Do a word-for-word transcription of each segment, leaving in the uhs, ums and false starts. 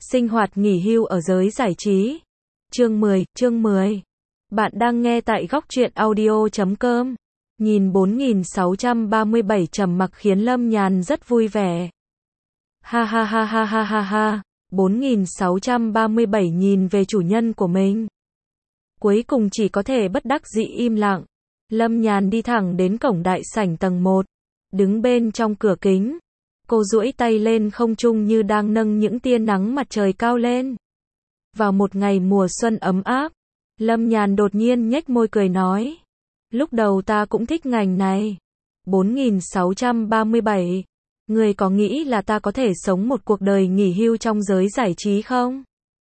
Sinh hoạt nghỉ hưu ở giới giải trí. Chương mười, chương mười. Bạn đang nghe tại góc truyện audio chấm com. Nhìn bốn nghìn sáu trăm ba mươi bảy trầm mặc khiến Lâm Nhàn rất vui vẻ. Ha ha ha ha ha ha ha. bốn nghìn sáu trăm ba mươi bảy nhìn về chủ nhân của mình. Cuối cùng chỉ có thể bất đắc dĩ im lặng. Lâm Nhàn đi thẳng đến cổng đại sảnh tầng một. Đứng bên trong cửa kính. Cô duỗi tay lên không trung như đang nâng những tia nắng mặt trời cao lên. Vào một ngày mùa xuân ấm áp, Lâm Nhàn đột nhiên nhếch môi cười nói. Lúc đầu ta cũng thích ngành này. bốn nghìn sáu trăm ba mươi bảy. Người có nghĩ là ta có thể sống một cuộc đời nghỉ hưu trong giới giải trí không?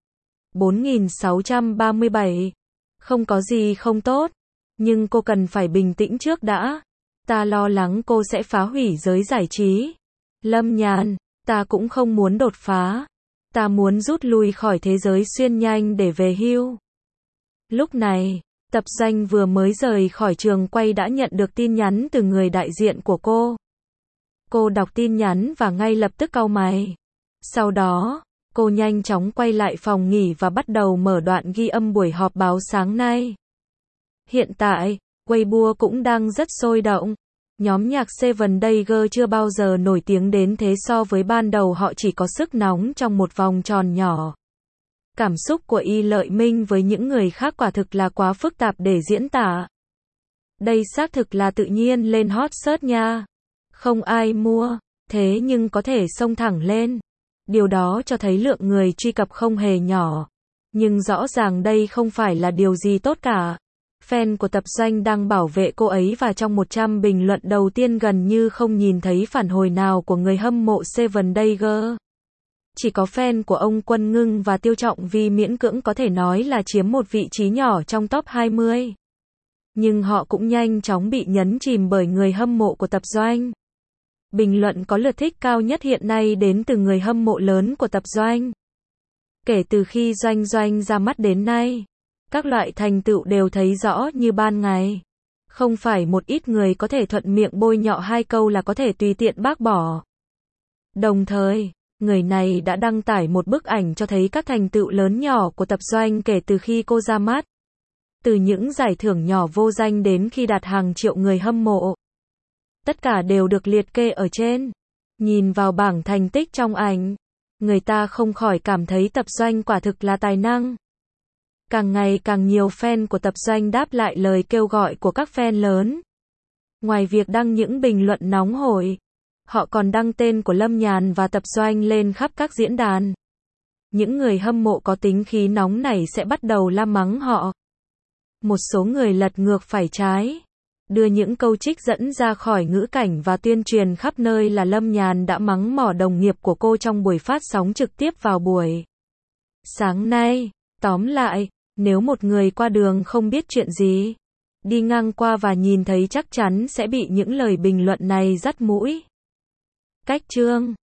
bốn nghìn sáu trăm ba mươi bảy. Không có gì không tốt. Nhưng cô cần phải bình tĩnh trước đã. Ta lo lắng cô sẽ phá hủy giới giải trí. Lâm Nhàn, ta cũng không muốn đột phá. Ta muốn rút lui khỏi thế giới xuyên nhanh để về hưu. Lúc này, Tập Doanh vừa mới rời khỏi trường quay đã nhận được tin nhắn từ người đại diện của cô. Cô đọc tin nhắn và ngay lập tức cau mày. Sau đó, cô nhanh chóng quay lại phòng nghỉ và bắt đầu mở đoạn ghi âm buổi họp báo sáng nay. Hiện tại, Weibo cũng đang rất sôi động. Nhóm nhạc Seven Days chưa bao giờ nổi tiếng đến thế, so với ban đầu họ chỉ có sức nóng trong một vòng tròn nhỏ. Cảm xúc của Y Lợi Minh với những người khác quả thực là quá phức tạp để diễn tả. Đây xác thực là tự nhiên lên hot search nha. Không ai mua, thế nhưng có thể xông thẳng lên. Điều đó cho thấy lượng người truy cập không hề nhỏ. Nhưng rõ ràng đây không phải là điều gì tốt cả. Fan của Tập Doanh đang bảo vệ cô ấy và trong một trăm bình luận đầu tiên gần như không nhìn thấy phản hồi nào của người hâm mộ Seven Days. Chỉ có fan của ông Quân Ngưng và Tiêu Trọng Vi miễn cưỡng có thể nói là chiếm một vị trí nhỏ trong top hai mươi. Nhưng họ cũng nhanh chóng bị nhấn chìm bởi người hâm mộ của Tập Doanh. Bình luận có lượt thích cao nhất hiện nay đến từ người hâm mộ lớn của Tập Doanh. Kể từ khi Doanh Doanh ra mắt đến nay, các loại thành tựu đều thấy rõ như ban ngày. Không phải một ít người có thể thuận miệng bôi nhọ hai câu là có thể tùy tiện bác bỏ. Đồng thời, người này đã đăng tải một bức ảnh cho thấy các thành tựu lớn nhỏ của Tập Doanh kể từ khi cô ra mắt. Từ những giải thưởng nhỏ vô danh đến khi đạt hàng triệu người hâm mộ. Tất cả đều được liệt kê ở trên. Nhìn vào bảng thành tích trong ảnh, người ta không khỏi cảm thấy Tập Doanh quả thực là tài năng. Càng ngày càng nhiều fan của Tập Doanh đáp lại lời kêu gọi của các fan lớn. Ngoài việc đăng những bình luận nóng hổi, họ còn đăng tên của Lâm Nhàn và Tập Doanh lên khắp các diễn đàn. Những người hâm mộ có tính khí nóng này sẽ bắt đầu la mắng họ. Một số người lật ngược phải trái, đưa những câu trích dẫn ra khỏi ngữ cảnh và tuyên truyền khắp nơi là Lâm Nhàn đã mắng mỏ đồng nghiệp của cô trong buổi phát sóng trực tiếp vào buổi sáng nay. Tóm lại, nếu một người qua đường không biết chuyện gì, đi ngang qua và nhìn thấy chắc chắn sẽ bị những lời bình luận này dắt mũi. Cách chương